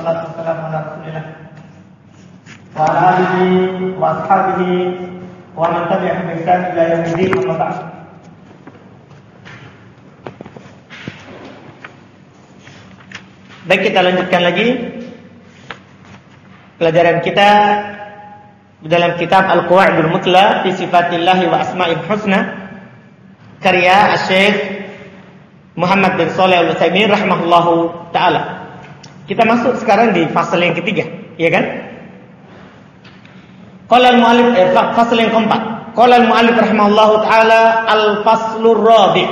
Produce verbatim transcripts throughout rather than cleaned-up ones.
wassalatu wassalamu ala Rasulillah wa ala alihi wa ashabihi wa man tabi'ahum bi ihsan ila yaumil din, amma ba'd. Baik, kita lanjutkan lagi pelajaran kita dalam kitab Al-Qawaidul Muthla fi Sifatillah wa Asma'il Husna karya Syekh Muhammad bin Shalih Al-Utsaimin rahimahullahu taala. Kita masuk sekarang di fasal yang ketiga, ya kan? Qala al-mu'allif eh, fasal yang keempat. Qala al-mu'allif rahimahullahu taala al-faslur rabi'.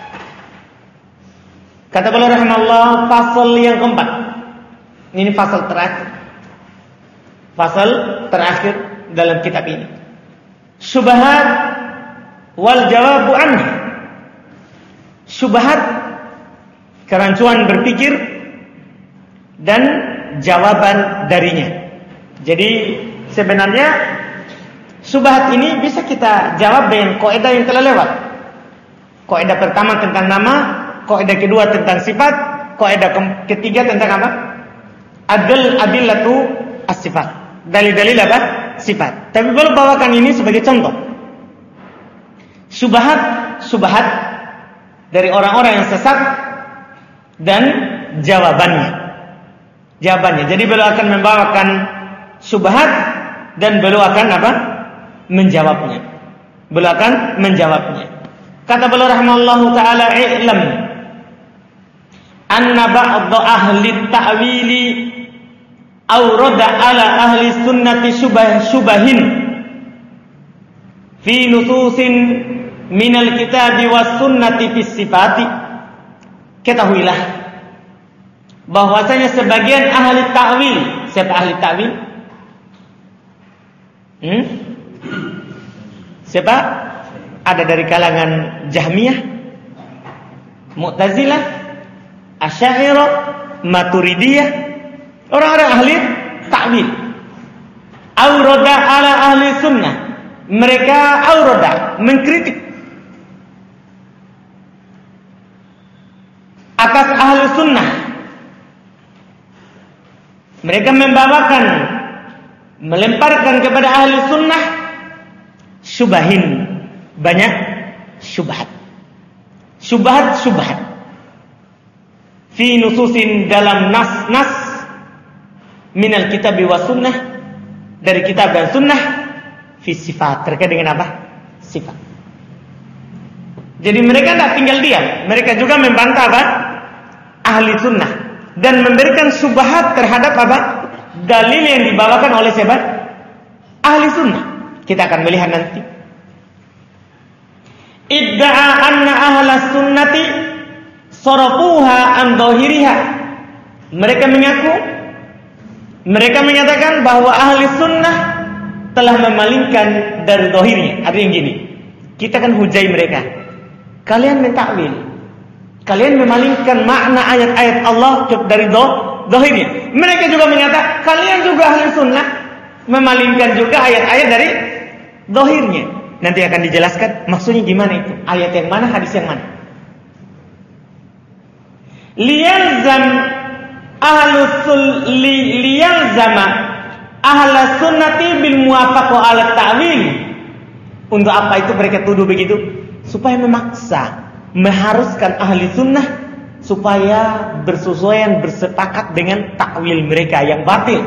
Kata beliau rahimahullah, fasal yang keempat. Ini fasal terakhir. Fasal terakhir dalam kitab ini. Syubhat wal jawabu anha. Syubhat, kerancuan berpikir, dan jawaban darinya. Jadi sebenarnya syubhat ini bisa kita jawab dengan kaidah yang telah lewat. Kaidah pertama tentang nama, kaidah kedua tentang sifat, kaidah ketiga tentang apa? Adil adillatu as-sifat. Dalil-dalil apa? Sifat. Tapi boleh bawakan ini sebagai contoh. Syubhat, syubhat dari orang-orang yang sesat dan jawabannya. Jawabannya. Jadi beliau akan membawakan syubhat dan beliau akan apa? Menjawabnya. Beliau akan menjawabnya. Kata beliau rahimahullahu taala, "I'lam anna ba'dha ahli ta'wili awrada ala ahli sunnati syubah syubahin fi nususin minal kitabi was sunnati fis sifati." Ketahuilah bahwasanya sebagian ahli ta'wil, siapa ahli ta'wil? Hmm? Siapa? Ada dari kalangan Jahmiyah, Mu'tazilah, Asy'ariyah, Maturidiyah, orang-orang ahli ta'wil. Aurada ala ahli sunnah. Mereka aurada, mengkritik atas ahli sunnah. Mereka membawakan, melemparkan kepada ahli sunnah syubahin, banyak syubhat. Syubhat, syubhat. Fi nususin, dalam nas-nas minal kitab wa sunnah, dari kitab dan sunnah, fi sifat, terkait dengan apa? Sifat. Jadi mereka tidak tinggal diam, mereka juga membantah apa? Ahli sunnah dan memberikan syubhat terhadap apa? Dalil yang dibawakan oleh siapa? Ahli sunnah. Kita akan melihat nanti. Idda'a anna ahla sunnati sarafuha an dhahiriha. Mereka mengaku, mereka menyatakan bahwa ahli sunnah telah memalingkan dari zahirnya. Ada yang gini, kita kan hujai mereka, kalian mentakwil, kalian memalingkan makna ayat-ayat Allah dari zahirnya. Mereka juga menyatakan kalian juga ahli sunnah memalingkan juga ayat-ayat dari zahirnya. Nanti akan dijelaskan maksudnya gimana itu, ayat yang mana, hadis yang mana. Liyalzam ahlusul li, liyalzama ahla sunnati bil muwafaqah ala ta'wil. Untuk apa itu mereka tuduh begitu? Supaya memaksa, mengharuskan ahli sunnah supaya bersesuaian, bersepakat dengan takwil mereka yang batil.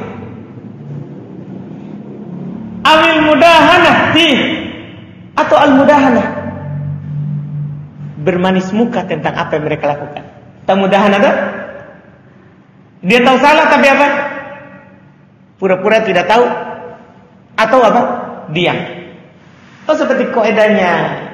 Awil mudahanah fi, atau al-mudahanah, bermanis muka tentang apa yang mereka lakukan. Tak mudahan ada? Dia tahu salah tapi apa? Pura-pura tidak tahu, atau apa? Diam. Oh, seperti kaidahnya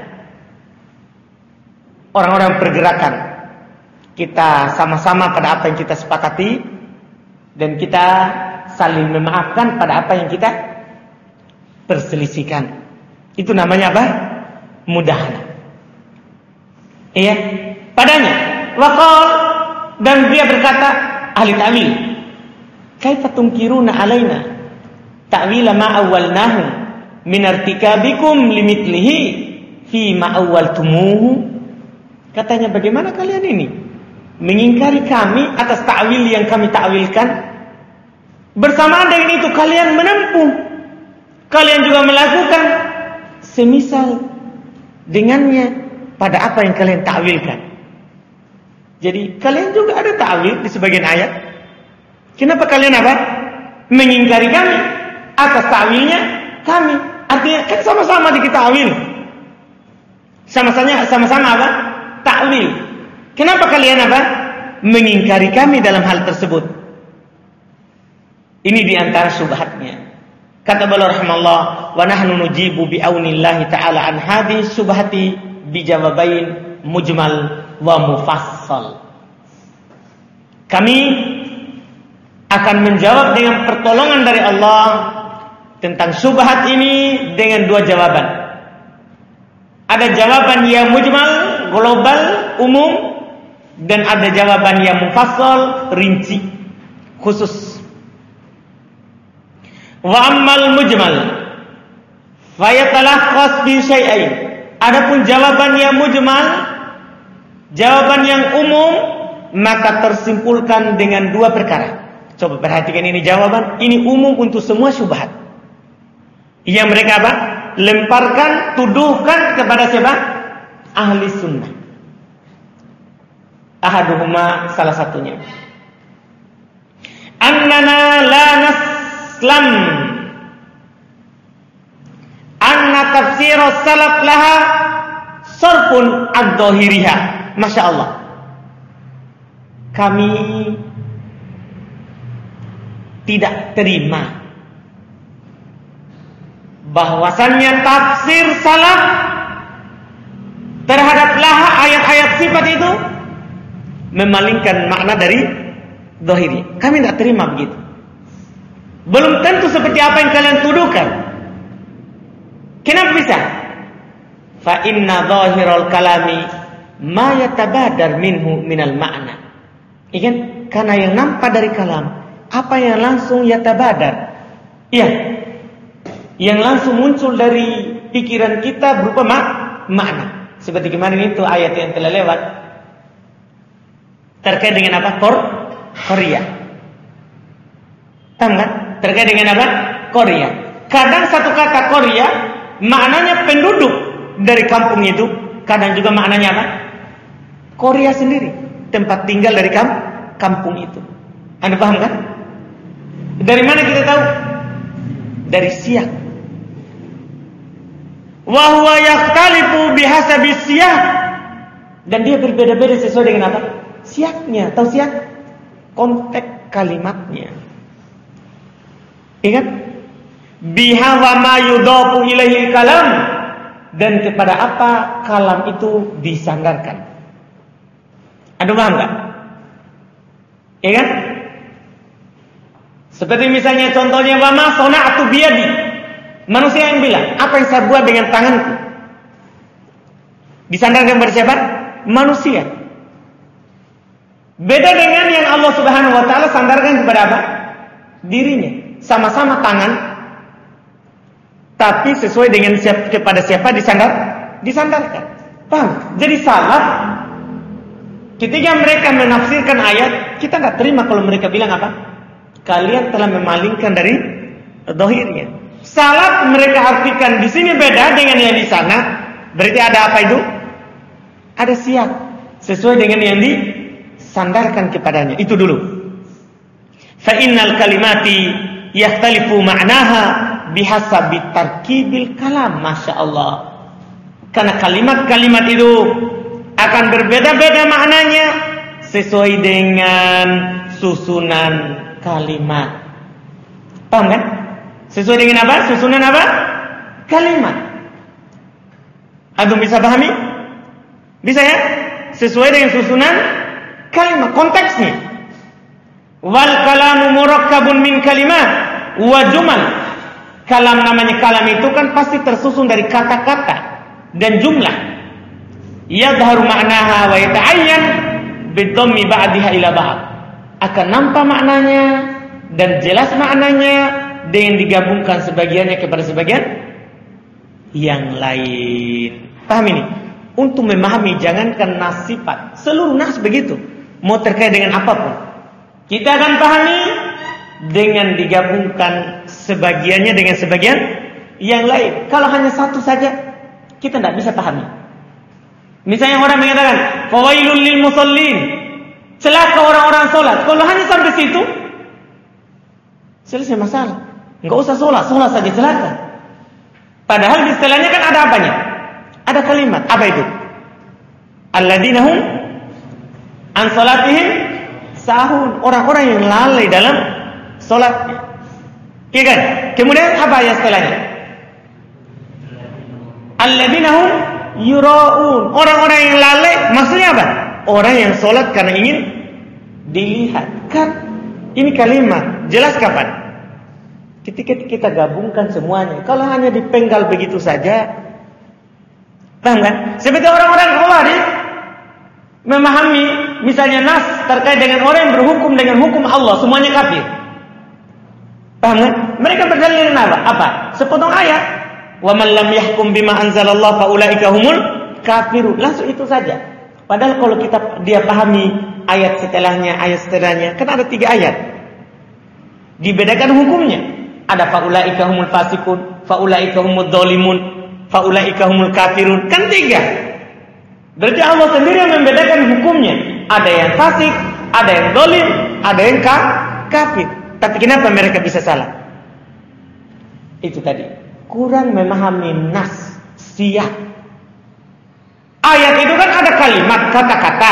orang-orang pergerakan. Kita sama-sama pada apa yang kita sepakati, dan kita saling memaafkan pada apa yang kita perselisihkan. Itu namanya apa? Mudahan. Iya. Padanya, waqal, dan dia berkata, ahli ta'wil, kaifa tunkiruna alaina ta'wila ma awwalnahu min irtikabikum limithlihi fi ma awwaltumuhu. Katanya, bagaimana kalian ini mengingkari kami atas ta'wil yang kami ta'wilkan Bersamaan dengan itu kalian menempuh, kalian juga melakukan semisal dengannya pada apa yang kalian takwilkan. Jadi kalian juga ada takwil di sebagian ayat. Kenapa kalian apa? Mengingkari kami atas takwilnya kami. Artinya kan sama-sama diketahui. Sama-sama sama-sama apa? Takwil. Kenapa kalian apa? Mengingkari kami dalam hal tersebut. Ini diantara syubhatnya. Kata beliau rahimahullah, wa nahnu nujibu bi aunillahi ta'ala an hadhihi syubhati bi jawabain mujmal wa mufassal. Kami akan menjawab dengan pertolongan dari Allah tentang syubhat ini dengan dua jawaban. Ada jawaban yang mujmal, global, umum, dan ada jawaban yang mufassal, rinci, khusus. Wa ammal mujmal fayatalakhas bi syai'ain. Adapun jawaban yang mujmal, jawaban yang umum, maka tersimpulkan dengan dua perkara. Coba perhatikan ini jawaban, ini umum untuk semua syubhat yang mereka apa? Lemparkan, tuduhkan kepada siapa? Ahli sunnah. Ahaduhuma, salah satunya, annana la naslam anna tafsir salaf laha sarfun ad-dhahiriha. Masya Allah, kami tidak terima bahwasannya tafsir salaf terhadap laha ayat-ayat sifat itu memalingkan makna dari zahiri. Kami tidak terima begitu. Belum tentu seperti apa yang kalian tuduhkan. Kenapa bisa? Fa inna zahiral kalami ma yatabadar minhu minal ma'na. Ikan, karena yang nampak dari kalam, apa yang langsung yatabadar, iya, yang langsung muncul dari pikiran kita berupa mak makna. Seperti kemarin itu ayat yang telah lewat terkait dengan apa? Kor Korea. Tahu kan? Terkait dengan apa? Korea. Kadang satu kata Korea maknanya penduduk dari kampung itu, kadang juga maknanya apa? Korea sendiri, tempat tinggal dari kamp kampung itu. Anda paham kan? Dari mana kita tahu? Dari siyak. Wa huwa yakhtalifu bihasabi siyak. Dan dia berbeda-beda sesuai dengan apa? Siaknya. Tahu siyak? Konteks kalimatnya. Ingat? Biha wa ma yudafu ilaihi kalam. Dan kepada apa kalam itu disandarkan. Anda paham enggak? Ingat? Seperti misalnya contohnya wa ma sana'tu biyadi. Manusia yang bilang, apa yang saya buat dengan tanganku? Disandarkan kepada siapa? Manusia. Beda dengan yang Allah Subhanahu wa taala sandarkan kepada apa? Dirinya. Sama-sama tangan, tapi sesuai dengan siapa, kepada siapa disandar? Disandarkan. Paham? Jadi salaf ketika mereka menafsirkan ayat, kita enggak terima kalau mereka bilang apa? Kalian telah memalingkan dari zahirnya. Salaf mereka artikan di sini beda dengan yang di sana. Berarti ada apa itu? Ada siyak sesuai dengan yang disandarkan kepadanya. Itu dulu. Fa innal kalimati yakhtalifu ma'naha bihasabi tarkibil kalam. Masya Allah. Karena kalimat-kalimat itu akan berbeda-beda maknanya sesuai dengan susunan kalimat. Paham kan? Sesuai dengan apa? Susunan apa? Kalimat. Antum bisa pahami? Bisa ya? Sesuai dengan susunan kalimat, konteksnya. Wal kalamu murakkabun min kalimat wa jumal. Kalam namanya kalam itu kan pasti tersusun dari kata-kata dan jumlah. Yadharu ma'naha wa yata'ayyan bidhammi ba'diha ila ba'd. Akan nampak maknanya dan jelas maknanya dengan digabungkan sebagiannya kepada sebagian yang lain. Paham ini? Untuk memahami jangankan nas sifat, seluruh nas begitu. Mau terkait dengan apapun, kita akan pahami dengan digabungkan sebagiannya dengan sebagian yang lain. Kalau hanya satu saja, kita tidak bisa pahami. Misalnya orang mengatakan, fawailul lil musallin, celaka orang-orang sholat. Kalau hanya sampai situ, selesai masalah. Enggak usah sholat, sholat saja celaka. Padahal di setelahnya kan ada apanya? Ada kalimat, apa itu? Alladzina hum an sholatihim sahun. Orang-orang yang lalai dalam sholatnya. Iya kan? Kemudian apa ayat setelahnya? Alladzina hum yura'un. Orang-orang yang lalai, maksudnya apa? Orang yang sholat karena ingin dilihat. Kan ini kalimat jelas kapan? Ketika kita gabungkan semuanya. Kalau hanya dipenggal begitu saja, paham kan? Seperti orang-orang Khawarij memahami misalnya nas terkait dengan orang yang berhukum dengan hukum Allah, semuanya kafir. Paham kan? Mereka berdalil dengan apa? Apa? Sepotong ayat. Wa man lam yahkum bima anzalallah fa ulaika humul kafirun. Langsung itu saja. Padahal kalau kita dia pahami ayat setelahnya, ayat setelahnya, kan ada tiga ayat. Dibedakan hukumnya. Ada fa ulaika humul fasikun, fa ulaika humud dzalimun, fa ulaika humul kafirun. Kan tiga. Berarti Allah sendiri yang membedakan hukumnya. Ada yang fasik, ada yang zalim, ada yang kafir. Tapi kenapa mereka bisa salah? Itu tadi, kurang memahami nas, siyaq. Ayat itu kan ada kalimat, kata-kata.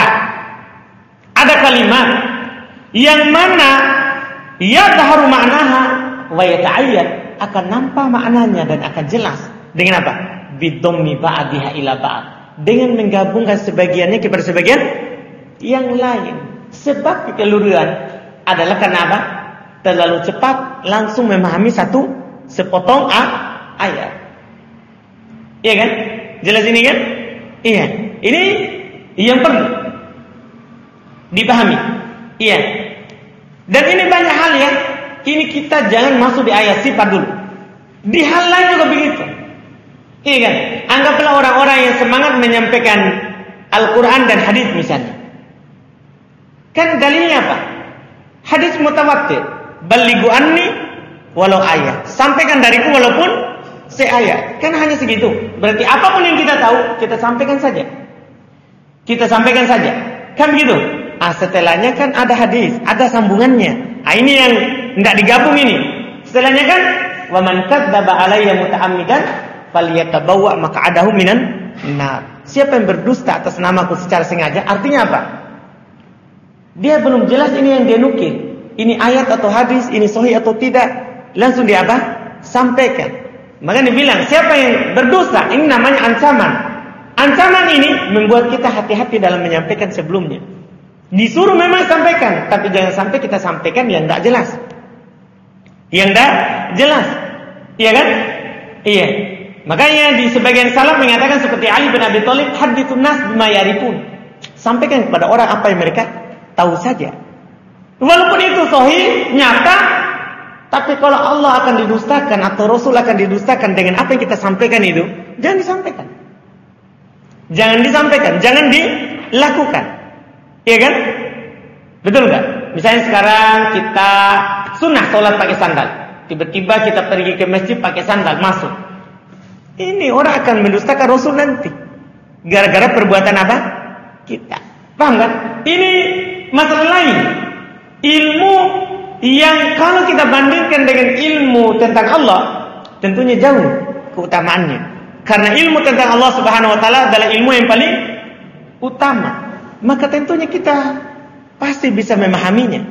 Ada kalimat yang mana yadharu ma'naha wa yata'ayyad, akan nampak maknanya dan akan jelas. Dengan apa? Bidhammi ba'diha ila ba'd. Dengan menggabungkan sebagiannya kepada sebagian yang lain. Sebab kekeliruan adalah karena apa? Terlalu cepat langsung memahami satu sepotong a, ayat. Iya kan? Jelas ini kan? Iya. Ini yang perlu dipahami. Iya. Dan ini banyak hal ya. Ini kita jangan masuk di ayat sifat dulu. Di hal lain juga begitu. Iya kan? Anggaplah orang-orang yang semangat menyampaikan Al-Quran dan hadis misalnya. Kan dalilnya apa? Hadis mutawatir. Balighu anni walau ayat. Sampaikan dariku walaupun seayat. Kan hanya segitu. Berarti apapun yang kita tahu, kita sampaikan saja. Kita sampaikan saja. Kan begitu. Ah, setelahnya kan ada hadis, ada sambungannya. Ah, ini yang enggak digabung ini. Setelahnya kan wa man kadzdzaba alayya muta'ammidan falyatabawwa maq'adahu minan nar. Siapa yang berdusta atas namaku secara sengaja, artinya apa? Dia belum jelas ini yang dia nukil. Ini ayat atau hadis, ini sahih atau tidak. Langsung dia apa? Sampaikan. Maka dia bilang, siapa yang berdosa, ini namanya ancaman. Ancaman ini membuat kita hati-hati dalam menyampaikan sebelumnya. Disuruh memang sampaikan, tapi jangan sampai kita sampaikan yang tidak jelas. Yang tidak jelas. Iya kan? Iya. Makanya di sebagian salaf mengatakan seperti Ali bin Abi Thalib, hadithun nas bima yarifun. Sampaikan kepada orang apa yang mereka tahu saja. Walaupun itu sahih, nyata, tapi kalau Allah akan didustakan atau Rasul akan didustakan dengan apa yang kita sampaikan itu, jangan disampaikan. Jangan disampaikan, jangan dilakukan. Iya kan? Betul enggak? Misalnya sekarang kita sunnah sholat pakai sandal. Tiba-tiba kita pergi ke masjid pakai sandal, masuk. Ini orang akan mendustakan Rasul nanti. Gara-gara perbuatan apa? Kita. Paham kan? Ini masalah lain. Ilmu yang kalau kita bandingkan dengan ilmu tentang Allah, tentunya jauh keutamaannya. Karena ilmu tentang Allah Subhanahu wa taala adalah ilmu yang paling utama. Maka tentunya kita pasti bisa memahaminya.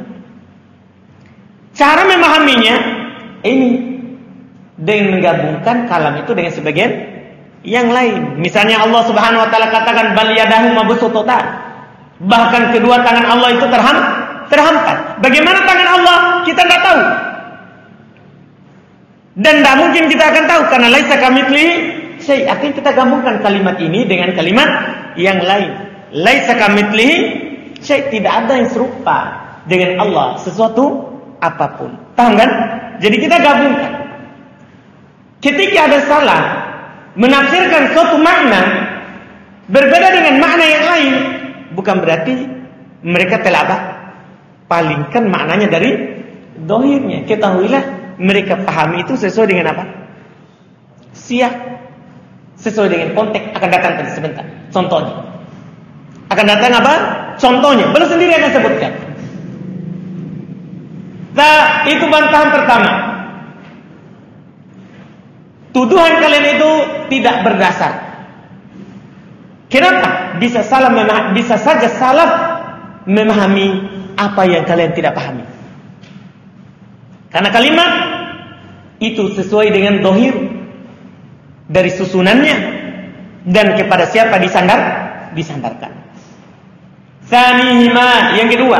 Cara memahaminya ini dengan menggabungkan kalam itu dengan sebagian yang lain. Misalnya Allah Subhanahu wa taala katakan bal yadahu mabsuutatan. Bahkan kedua tangan Allah itu terham, terhampat. Bagaimana tangan Allah? Kita tidak tahu. Dan tidak mungkin kita akan tahu karena laisa kamitslihi syai'. Artinya kita gabungkan kalimat ini dengan kalimat yang lain. Laisa kamitslihi syai', tidak ada yang serupa dengan Allah sesuatu apapun. Paham kan? Jadi kita gabungkan. Ketika ada salah menafsirkan suatu makna berbeda dengan makna yang lain, bukan berarti mereka telah apa? Palingkan maknanya dari dohirnya. Ketahuilah mereka pahami itu sesuai dengan apa? Siap. Sesuai dengan konteks. Akan datang tadi sebentar. Contohnya. Akan datang apa? Contohnya. Beliau sendiri akan sebutkan. Nah, itu bantahan pertama. Tuduhan kalian itu tidak berdasar. Kenapa? Bisa salah memahami, bisa saja salah memahami apa yang kalian tidak pahami. Karena kalimat itu sesuai dengan dohir dari susunannya dan kepada siapa disandar disandarkan. Sanihima, yang kedua,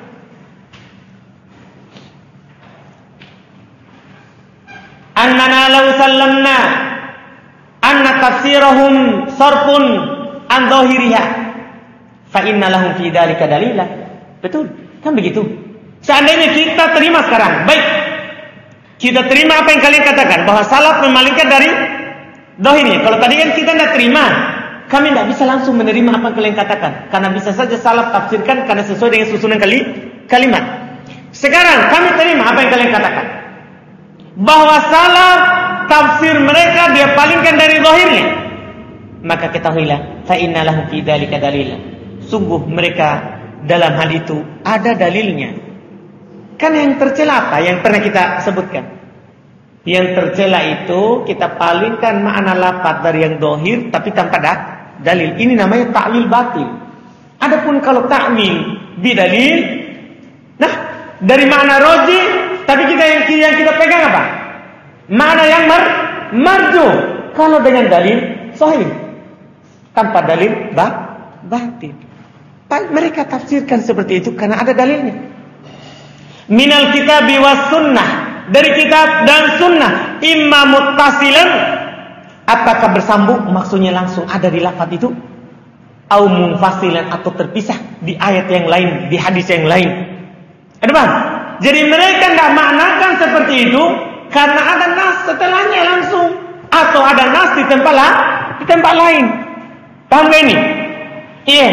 annana law sallamna anna tafsirahum sarfun an dhahiriha fa inna lahum fi dzalika dalila. Betul, kan begitu. Seandainya kita terima sekarang, baik, kita terima apa yang kalian katakan bahwa salaf memalingkan dari dohirnya. Kalau tadi kan kita tidak terima, kami tidak bisa langsung menerima apa yang kalian katakan, karena bisa saja salaf tafsirkan karena sesuai dengan susunan kali kalimat. Sekarang kami terima apa yang kalian katakan, bahwa salaf tafsir mereka dia palingkan dari dohirnya. Maka ketahuilah, fa inna lahum fi dzalika dalila. Sungguh mereka dalam hal itu ada dalilnya. Kan yang tercela apa? Yang pernah kita sebutkan. Yang tercela itu kita palingkan makna lafaz dari yang dohir tapi tanpa da, dalil. Ini namanya ta'wil batil. Adapun kalau ta'wil bidalil, nah dari makna roji, tapi kita yang yang kita pegang apa? Makna yang mar, marju. Kalau dengan dalil sahih, tanpa dalil ba, batil. Mereka tafsirkan seperti itu karena ada dalilnya. Minal kitab was sunnah, dari kitab dan sunnah, imma muttasilan, apakah bersambung maksudnya langsung ada di lafaz itu, au munfasilan atau terpisah di ayat yang lain, di hadis yang lain. Ada bang? Jadi mereka tidak maknakan seperti itu karena ada nas setelahnya langsung, atau ada nas di tempat lah, di tempat lain. Paham gak ini? Iya.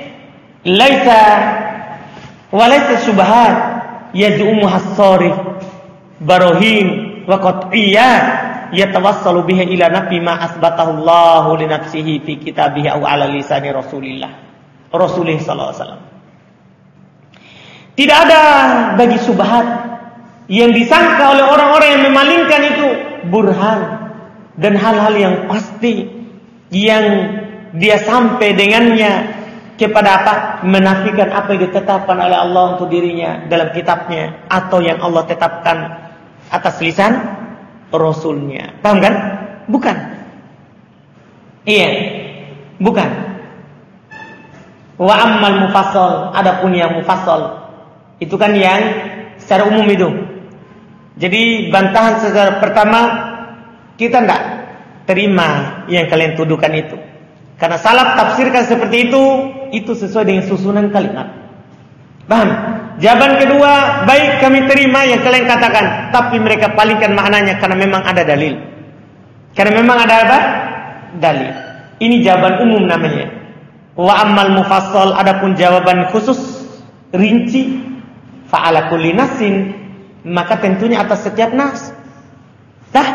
Laisa walaysa syubhat yaz'umu has-sarif barohin wa qat'iyyah yatawassalu biha ila nafi ma asbatahu Allahu li nafsihi fi kitabihi aw ala lisani Rasulillah Rasulih sallallahu alaihi wasallam. Tidak ada bagi syubhat yang disangka oleh orang-orang yang memalingkan itu burhan dan hal-hal yang pasti yang dia sampai dengannya kepada apa? Menafikan apa yang ditetapkan oleh Allah untuk dirinya dalam kitabnya, atau yang Allah tetapkan atas lisan Rasulnya. Paham kan? Bukan. Iya, bukan. Wa ammal mufassal, adapun yang mufassal itu kan yang secara umum itu. Jadi bantahan secara pertama, kita tidak terima yang kalian tuduhkan itu. Karena salaf tafsirkan seperti itu, itu sesuai dengan susunan kalimat. Paham? Jawaban kedua, baik kami terima yang kalian katakan, tapi mereka palingkan maknanya karena memang ada dalil. Karena memang ada apa? Dalil. Ini jawaban umum namanya. Wa ammal mufassal, adapun jawaban khusus, rinci, fa'ala kulli nasin, maka tentunya atas setiap nas. Tah?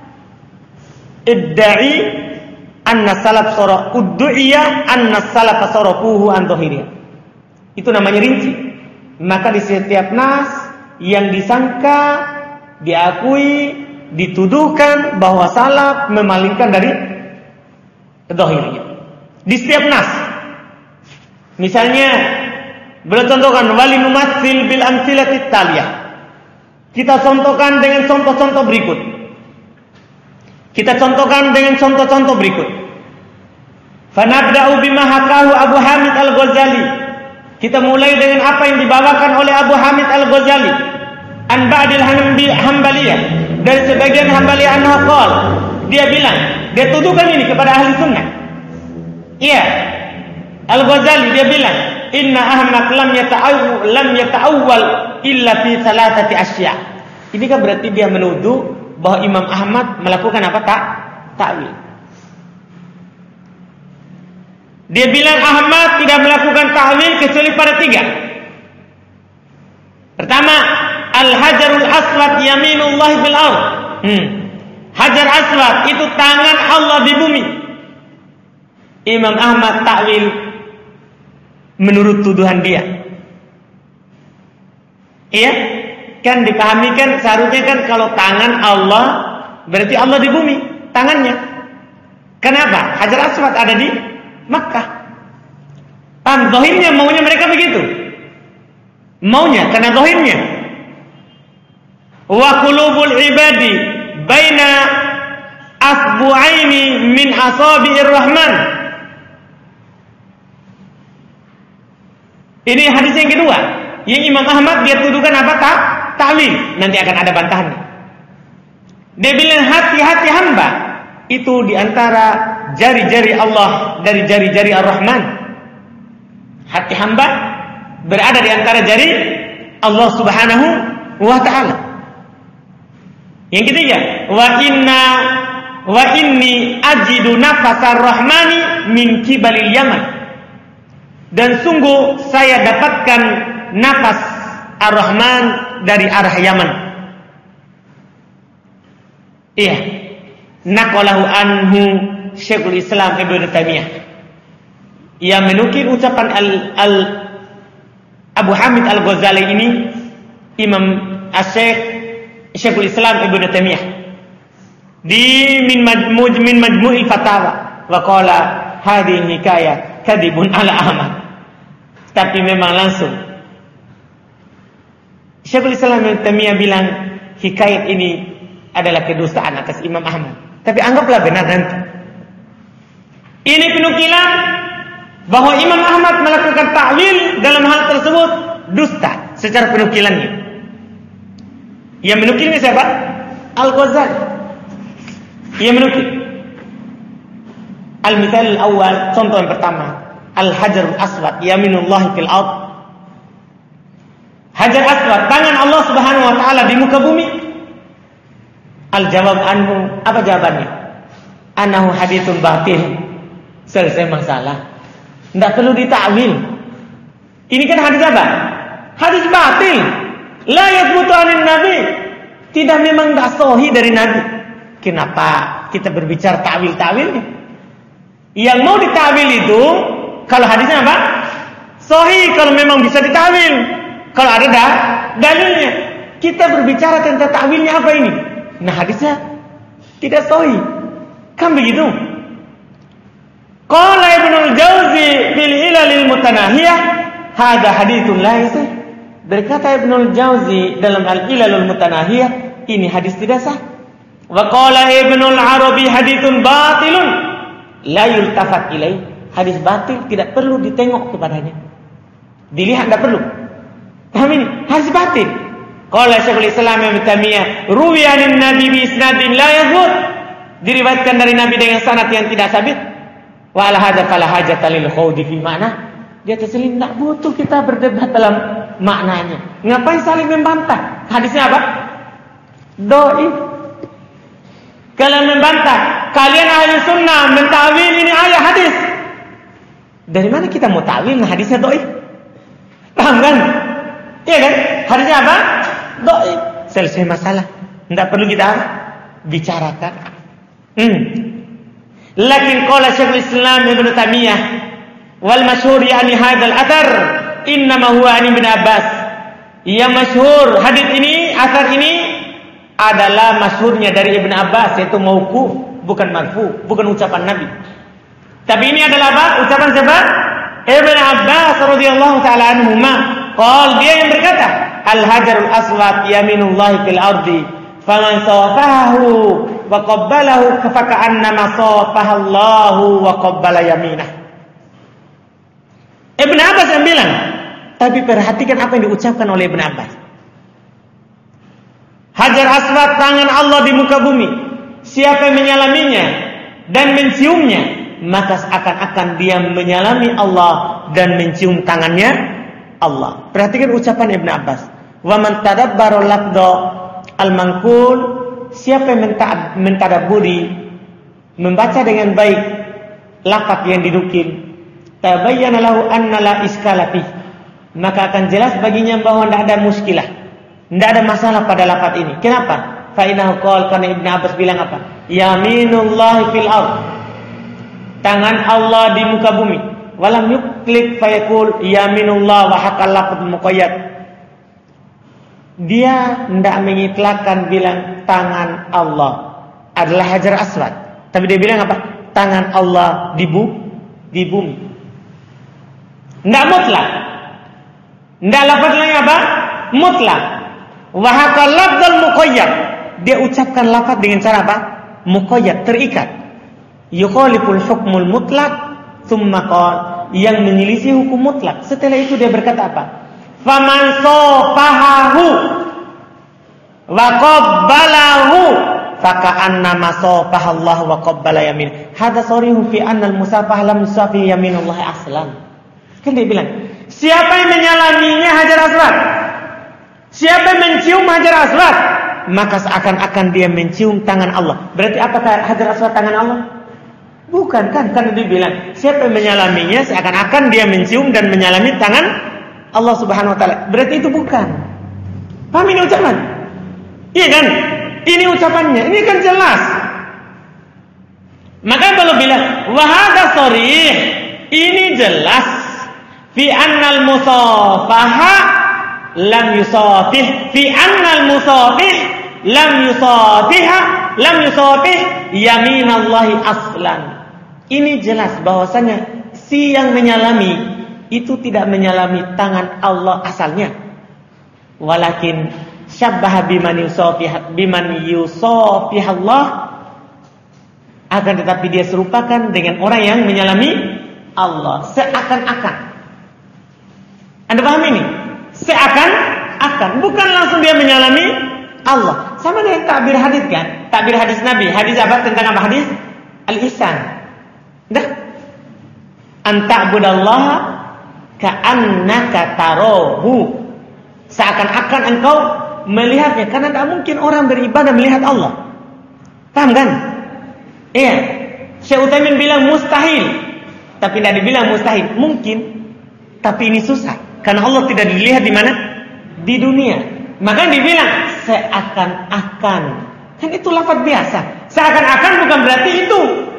Idda'i anna salaf sara uddu'iya anna salaf sarafuhu an dhahiriha. Itu namanya rinci. Maka di setiap nas yang disangka, diakui, dituduhkan bahwa salaf memalingkan dari dhahirnya. Di setiap nas. Misalnya beliau contohkan wali numatsil bil amsilati taliyah. Kita contohkan dengan contoh-contoh berikut. Kita contohkan dengan contoh-contoh berikut. Fanabda'u bima hakahu Abu Hamid Al-Ghazali. Kita mulai dengan apa yang dibawakan oleh Abu Hamid Al-Ghazali an ba'dil Hanbaliyah, dari sebagian Hanbaliyah anhu qala, dia bilang, dia tuduhkan ini kepada ahli sunnah. Iya. Al-Ghazali dia bilang, inna Ahmad lam yata'awwal lam yata'awwal illa fi thalathati asya'. Ini kan berarti dia menuduh bahwa Imam Ahmad melakukan apa? Tak takwil. Dia bilang Ahmad tidak melakukan takwil kecuali pada tiga. Pertama, Al-Hajarul Aswad yaminullah fil ard. Hmm. Hajar Aswad itu tangan Allah di bumi. Imam Ahmad takwil menurut tuduhan dia. Iya, kan dipahami kan seharusnya kan kalau tangan Allah berarti Allah di bumi, tangannya. Kenapa? Hajar Aswad ada di Makkah. Paham? Zahirnya maunya mereka begitu. Maunya karena zahirnya. Wa qulubul ibadi baina asbu'aini min asabi'ir rahman. Ini hadis yang kedua. Yang Imam Ahmad dia tuduhkan apa? Tak? Ta'wil. Nanti akan ada bantahannya. Dia bilang hati-hati hamba itu diantara jari-jari Allah dari jari-jari Ar-Rahman. Hati hamba berada di antara jari Allah Subhanahu wa ta'ala. Yang ketiga, wa inna wa inni ajidu nafasar rahmani min kibalil yaman. Dan sungguh saya dapatkan nafas Ar-Rahman dari arah Yaman. Iya. Naqalahu anhu Syekhul Islam Ibnu Taimiyah. Ia menukil ucapan al, al Abu Hamid Al-Ghazali ini, Imam Asy-Syaikh Syekhul Islam Ibnu Taimiyah di min majmu' min majmu'il fatawa wa qala hadhihi hikayah kadibun ala Ahmad. Tapi memang langsung Syekhul Islam Ibnu Taimiyah bilang hikayat ini adalah kedustaan atas Imam Ahmad. Tapi anggaplah benar nanti. Ini penukilan bahwa Imam Ahmad melakukan ta'wil dalam hal tersebut dusta secara penukilannya. Yang menukilnya siapa? Al-Ghazali. Yang menukil. Al-Mithal al-awwal, contoh yang pertama, Al-Hajarul Aswad yaminullah fil ard. Hajar Aswad, tangan Allah Subhanahu wa taala di muka bumi. Al-jawab anhu, apa jawabannya? Annahu haditsun batil. Selesai masalah. Tidak perlu ditakwil. Ini kan hadis apa? Hadis batil. La yathbutu anin nabi. Tidak, memang tidak sahih dari Nabi. Kenapa kita berbicara takwil-takwilnya? Yang mau ditakwil itu kalau hadisnya apa? Sahih, kalau memang bisa ditakwil. Kalau ada dah dalilnya. Kita berbicara tentang takwilnya apa ini? Nah, hadisnya tidak sahih. Kan begitu? Qala Ibnul Jauzi fil Ilalil Mutanahiyah, hadza haditsun la yasih. Berkata Ibnul Jauzi dalam Al-Ilalul Mutanahiyah, ini hadis tidak sah. Wa qala Ibnul Arabi haditsun batilun la yultafat ilaih. Hadis batil, tidak perlu ditengok kepadanya. Dilihat tidak perlu. Paham ini? Hadis batil. Qala Syekhul Islam Ibnu Taimiyah, ruwiya an Nabi bi isnadin la yathbut. Diriwayatkan dari Nabi dengan sanad yang tidak sabit. Wa ala hadza fala hajata lil khawdi fi ma'na. Dia terselim, tidak butuh kita berdebat dalam maknanya. Ngapain saling membantah? Hadisnya apa? Dhaif. Kalau membantah, kalian ahli sunnah mentawil ini ayat hadis. Dari mana kita mau tawil? Nah, hadisnya dhaif. Paham kan? Iya kan? Hadisnya apa? Dhaif. Selesai masalah. Tidak perlu kita bicarakan. Hmm. Lakin qala Syekhul Islam Ibnu Taimiyah wal masyhur yani hadzal athar innama huwa an Ibnu Abbas. Yang masyhur hadis ini, athar ini adalah masyhurnya dari Ibnu Abbas, yaitu mauquf, bukan marfu, bukan ucapan Nabi. Tapi ini adalah apa? Ucapan siapa? Ibnu Abbas radhiyallahu taala anhuma. Qal, dia yang berkata, Al-Hajarul Aswad yaminullahi fil ardi faman sawafahu wa qabbalahu faka'annama sawafahallahu wa qabbala yaminah. Ibnu Abbas yang bilang, tapi perhatikan apa yang diucapkan oleh Ibnu Abbas. Hajar Aswad, tangan Allah di muka bumi. Siapa yang menyalaminya dan menciumnya, maka seakan-akan dia menyalami Allah dan mencium tangannya Allah. Perhatikan ucapan Ibnu Abbas. Wa man tadabbara lafdha al-manqul, siapa yang mentadabburi, membaca dengan baik lafaz yang dinukil, tabayyana lahu anna la iskala fi, maka akan jelas baginya bahwa tidak ada muskilah, Tidak ada masalah pada lafaz ini. Kenapa? Fa innahu qala, karena Ibnu Abbas bilang apa? Yaminullah fil ard. Tangan Allah di muka bumi. Walam yuklid fayaqul yaminullah wa haqqal lafzul muqayyad. Dia tidak mengitlakkan bilang tangan Allah adalah Hajar Aswad, tapi dia bilang apa? Tangan Allah di bu di bumi. Tidak mutlak. Tidak lafaz lain apa? Mutlak. Wa haqqal lafzul muqayyad. Dia ucapkan lafaz dengan cara apa? Muqayyad, terikat. Yukhaliful hukmul mutlak, thumma qala, yang menyelisih hukum mutlak. Setelah itu dia berkata apa? Faman safahahu wa qabbalahu faka'annama safahallahu wa qabbala yamin. Hadza sarihu fi anna al-musafah lam yusafi yaminullah aslan. Kan dia bilang, siapa yang menyalaminya Hajar Aswad, siapa yang mencium Hajar Aswad, maka seakan-akan dia mencium tangan Allah. Berarti apakah Hajar Aswad tangan Allah? Bukan kan? Karena dia bilang, siapa yang menyalaminya seakan-akan dia mencium dan menyalami tangan Allah Subhanahu wa taala. Berarti itu bukan. Paham ini ucapan? Iya kan? Ini ucapannya. Ini kan jelas. Maka kalau bilang wa hadza sharih, ini jelas fi annal musafaha lam yusafih, fi annal musafih lam yusafiha lam yusafih yaminallahi aslan. Ini jelas bahwasanya si yang menyalami itu tidak menyalami tangan Allah asalnya. Walakin syabbaha biman yusafih biman yusafih Allah, akan tetapi dia serupakan dengan orang yang menyalami Allah seakan-akan. Anda paham ini? Seakan-akan, bukan langsung dia menyalami Allah. Sama dengan takbir hadis kan? Takbir hadis Nabi. Hadis apa? Tentang apa hadis? Al-ihsan. Dah. Anta'budallaha ka'annaka tarahu. Seakan-akan engkau melihatnya, karena tidak mungkin orang beribadah melihat Allah. Paham kan? Iya. Syekh Utsaimin bilang mustahil, tapi tidak dibilang mustahil, mungkin. Tapi ini susah, karena Allah tidak dilihat di mana? Di dunia. Maka dibilang seakan-akan. Kan itu lafaz biasa. Seakan-akan bukan berarti itu.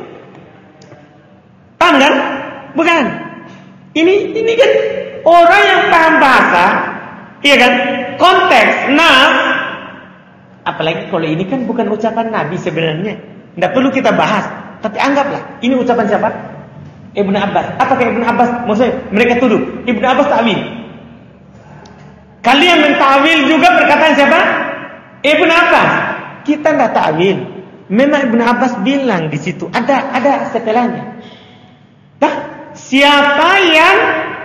Paham kan? Bukan. Ini ini kan orang yang paham bahasa, iya kan? Konteks, nas. Apalagi kalau ini kan bukan ucapan Nabi sebenarnya. Tidak perlu kita bahas. Tapi anggaplah ini ucapan siapa? Ibnu Abbas. Apakah Ibnu Abbas? Maksudnya mereka tuduh Ibnu Abbas ta'wil. Kalian mentawil juga perkataan siapa? Ibnu Abbas. Kita tidak ta'wil. Memang Ibnu Abbas bilang di situ ada ada setelahnya. Dah, siapa yang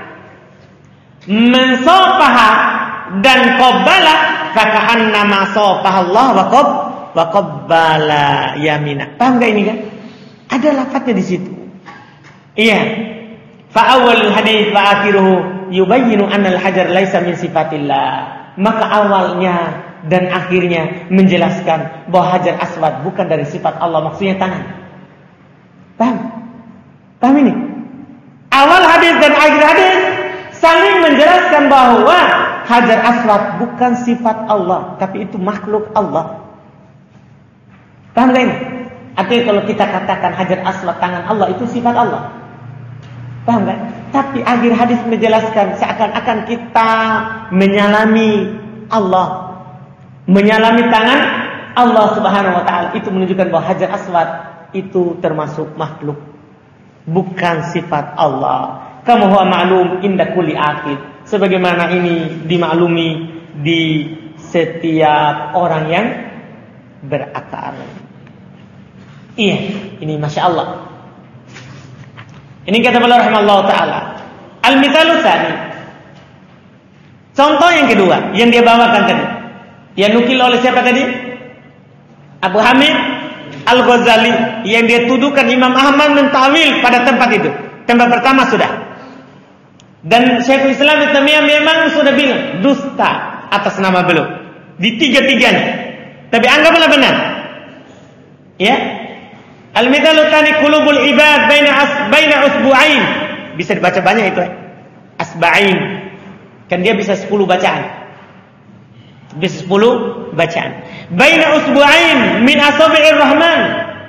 mensopaha dan qabbala faka'annama sopaha Allah wa qab wa qabbala yamina. Paham gak ini kan? Ada lafadznya di situ. Iya. Fa awwalul hadits wa akhiruhu yubayyinu anna al-hajar laisa min sifatillah. Maka awalnya dan akhirnya menjelaskan bahwa Hajar Aswad bukan dari sifat Allah, maksudnya tangan. Paham? Paham ini? Awal hadis dan akhir hadis saling menjelaskan bahwa Hajar Aswad bukan sifat Allah, tapi itu makhluk Allah. Paham gak ini? Artinya kalau kita katakan Hajar Aswad tangan Allah, itu sifat Allah. Paham gak? Tapi akhir hadis menjelaskan seakan-akan kita menyalami Allah, menyalami tangan Allah Subhanahu wa taala. Itu menunjukkan bahwa Hajar Aswad itu termasuk makhluk, bukan sifat Allah. Kama huwa ma'lum inda kulli aqil. Sebagaimana ini dimaklumi di setiap orang yang berakal. Iya, ini Masya Allah. Ini kata beliau rahimahullah ta'ala. Al-mithalu tsani. Contoh yang kedua yang dia bawakan tadi, yang nukil oleh siapa tadi? Abu Hamid Al-Ghazali, yang dia tuduhkan Imam Ahmad mentawil pada tempat itu. Tempat pertama sudah. Dan Syekhul Islam Ibnu Taimiyah memang sudah bilang dusta atas nama beliau di tiga-tiganya. Tapi anggaplah benar. Ya. Al-mithalu tsani qulubul ibad baina as baina usbu'ain. Bisa dibaca banyak itu, eh. Asba'in. Kan dia bisa sepuluh bacaan. Bisa sepuluh bacaan. Baina usbu'ain min asabi'ir rahman.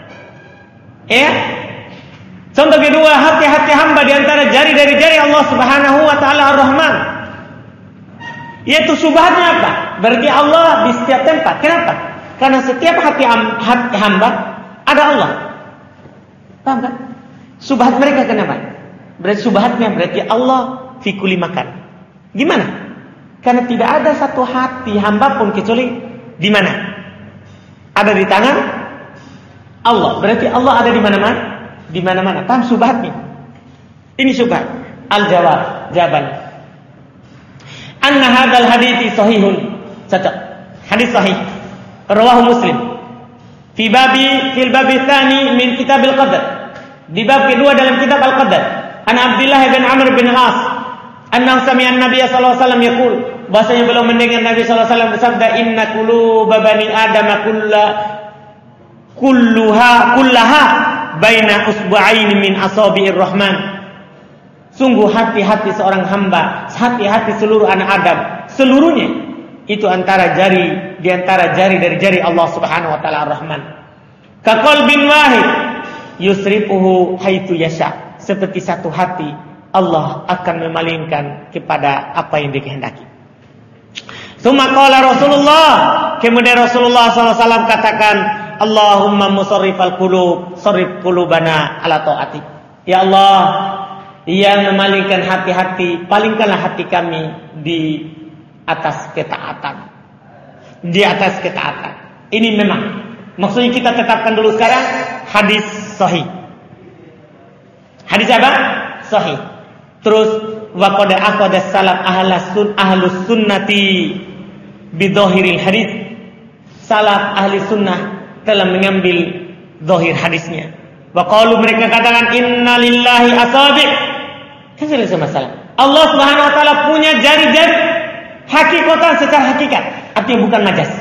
Ya. Contoh kedua, hati-hati hamba di antara jari dari jari Allah Subhanahu wa taala Ar-Rahman. Yaitu subhatnya apa? Berarti Allah di setiap tempat. Kenapa? Karena setiap hati, hati hamba ada Allah. Paham kan? Subhat mereka kenapa? Berarti subhatnya berarti Allah fi kulli makan. Gimana? Karena tidak ada satu hati hamba pun kecuali di mana? Ada di tangan Allah. Berarti Allah ada di mana-mana? Di mana-mana. Paham subhatnya? Ini subhat. Al-jawab, jawaban. Anna hadzal hadithi sahihun. Cocok. Hadis sahih. Rawahu Muslim. Fi babi fil babi tsani min kitabil qadar. Di bab kedua dalam kitab Al-Qadar. An Abdullah bin Amr bin As. Anna sami'a an-nabiy sallallahu alaihi wasallam yaqul, bahasanya beliau mendengar Nabi sallallahu alaihi wasallam bersabda, inna quluba bani adama kulla kulluha kullaha baina usbu'aini min asabi'ir rahman. Sungguh hati-hati seorang hamba, hati-hati seluruh anak Adam, seluruhnya itu antara jari di antara jari dari jari Allah Subhanahu wa taala Ar-Rahman. Ka qalbin wahid yusrifuhu haitsu yasha. Seperti satu hati Allah akan memalingkan kepada apa yang dikehendaki. Tsumma qala Rasulullah, kemudian Rasulullah sallallahu alaihi wasallam katakan, Allahumma musarrifal qulub, sarrif qulubana ala ta'atik. Ya Allah, yang memalingkan hati-hati, palingkanlah hati kami di atas ketaatan. Di atas ketaatan. Ini memang maksudnya kita tetapkan dulu sekarang hadis sahih. Hadis apa? Sahih. Terus wa qad aqada salaf ahlus sun ahlus sunnati bidhahiril hadis. Salaf ahli sunnah telah mengambil zahir hadisnya. Wa qalu, mereka katakan, inna lillahi asabi'. Kan selesai masalah. Allah Subhanahu wa taala punya jari-jari hakikatan secara hakikat, artinya bukan majas.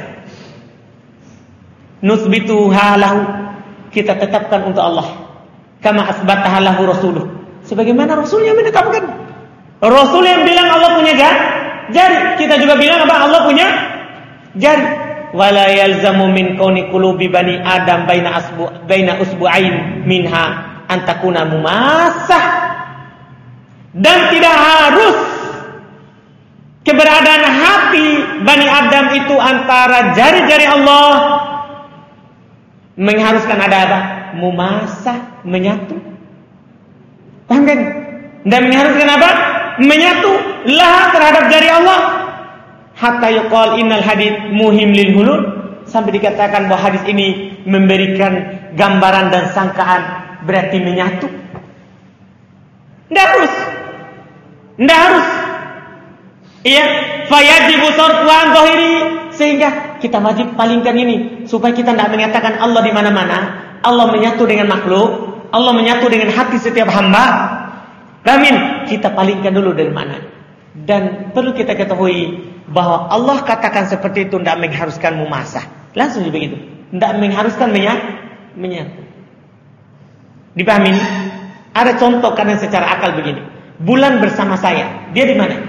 Nusbituha lahu, kita tetapkan untuk Allah. Kama asbataha lahu rasuluh, sebagaimana Rasul yang menetapkan. Rasul yang bilang Allah punya jari, kita juga bilang apa? Allah punya jari. Wala yalzamu min kauni qulubi bani Adam baina asbu baina usbu'ain minha an takuna mumassah. Dan tidak harus keberadaan hati Bani Adam itu antara jari-jari Allah mengharuskan ada apa? Mumasah, menyatu. Paham kan? Dan mengharuskan apa? Menyatu lah terhadap jari Allah. Hatta yuqal innal hadits muhim lil hulul, sampai dikatakan bahwa hadis ini memberikan gambaran dan sangkaan, berarti menyatu. Tidak harus. Tidak harus. Iya, fayajibu sarfuan zahiri, sehingga kita wajib palingkan ini supaya kita tidak mengatakan Allah di mana-mana, Allah menyatu dengan makhluk, Allah menyatu dengan hati setiap hamba. Amin. Kita palingkan dulu dari mana. Dan perlu kita ketahui bahwa Allah katakan seperti itu tidak mengharuskan mumasah. Langsung begitu. Tidak mengharuskan menyatu. Dipahami? Ada contoh karena secara akal begini. Bulan bersama saya, dia di mana?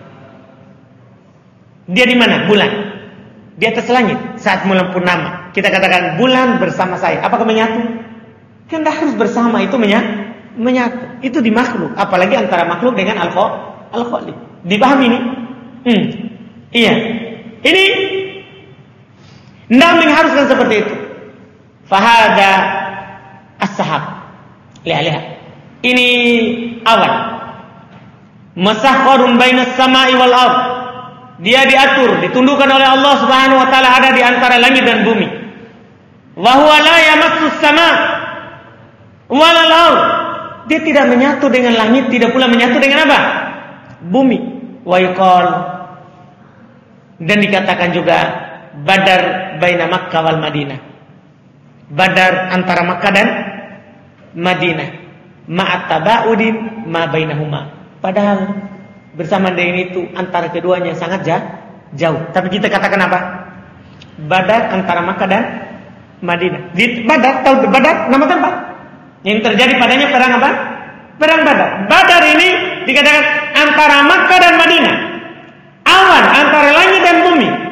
Dia di mana? Bulan di atas langit saat bulan purnama. Kita katakan bulan bersama saya. Apakah menyatu? Kan dah harus bersama itu menyatu. Menyatu. Itu di makhluk. Apalagi antara makhluk dengan al-khaliq. Dipahami ini? Hmm. Iya. Ini tidak mengharuskan seperti itu. Fahada as-sahab. Lihat-lihat. Ini awan. Masahqarun bainas sama'i wal ardh. Dia diatur, ditundukkan oleh Allah Subhanahu wa taala, ada di antara langit dan bumi. Wa huwa la yamassus sama' wal ardh. Dia tidak menyatu dengan langit, tidak pula menyatu dengan apa? Bumi. Wa yuqal, dan dikatakan juga Badar baina Makkah wal Madinah. Badar antara Makkah dan Madinah. Ma'at tabaudin ma bainahuma. Padahal bersama dengan itu antara keduanya sangat jauh. Tapi kita katakan apa? Badar antara Makkah dan Madinah. Di Badar, tahu Badar nama tempat yang terjadi padanya perang apa? Perang Badar. Badar ini dikatakan antara Makkah dan Madinah. Awan antara langit dan bumi.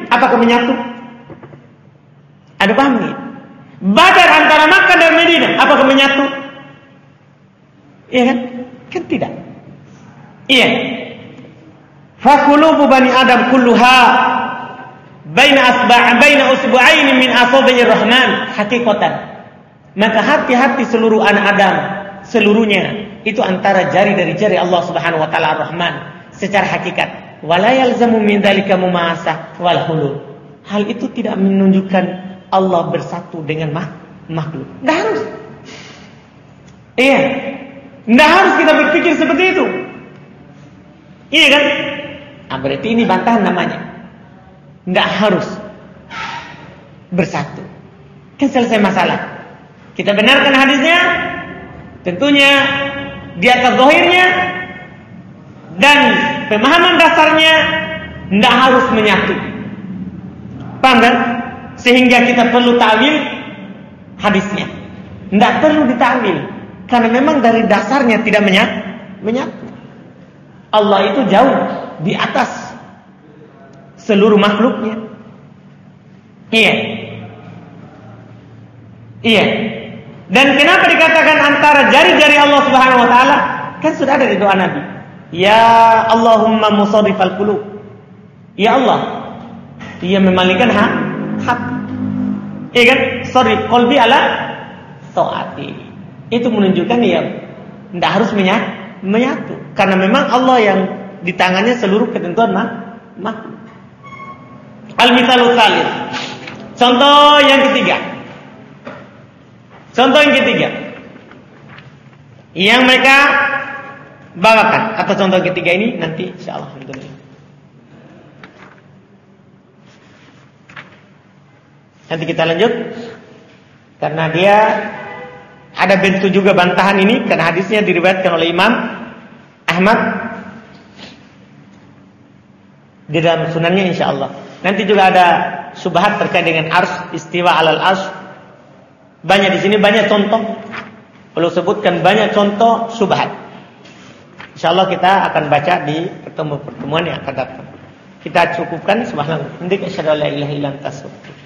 apakah menyatu? Ada paham nih? Badar antara Makkah dan Madinah, apakah menyatu? Iya kan? Kan tidak. Iya. Fakulubu bani Adam kulluha baina asba' baina usbu'aini min asabi'ir rahman hakikatan. Maka hati-hati seluruh anak Adam seluruhnya itu antara jari dari jari Allah Subhanahu wa taala Ar-Rahman secara hakikat. Wala yalzamu min dzalika mumasah wal hulul. Hal itu tidak menunjukkan Allah bersatu dengan makhluk. Enggak harus. Iya. Enggak harus kita berpikir seperti itu. Iya kan? Nah, berarti ini bantahan namanya. Enggak harus bersatu. Kan selesai masalah. Kita benarkan hadisnya, tentunya di atas zahirnya dan pemahaman dasarnya enggak harus menyatu. Paham kan? Sehingga kita perlu ta'wil hadisnya. Enggak perlu ditakwil. Karena memang dari dasarnya tidak menyatu. menyatu. Allah itu jauh di atas seluruh makhluknya. Iya. Iya. Dan kenapa dikatakan antara jari-jari Allah Subhanahu wa taala? Kan sudah ada di doa Nabi. Ya Allahumma musarrifal qulub. Ya Allah, Dia memalingkan hak hati. Iya kan? Sarrif qalbi ala taati. Itu menunjukkan ya tidak harus menyatu, menyatu. Karena memang Allah yang di tangannya seluruh ketentuan makhluk. Al-mithalul tsalits. Contoh yang ketiga. Contoh yang ketiga. Yang mereka bawakan atau contoh ketiga ini nanti insyaallah alhamdulillah. Nanti kita lanjut karena dia ada bentuk juga bantahan ini karena hadisnya diriwayatkan oleh Imam Ahmad di dalam sunannya insyaallah. Nanti juga ada syubhat terkait dengan arsy, istiwa alal arsy. Banyak di sini banyak contoh. Perlu sebutkan banyak contoh syubhat. Insyaallah kita akan baca di pertemuan-pertemuan yang akan datang. Kita cukupkan subhanallah. Indik asyhadu an la ilaha illa anta astaghfiruka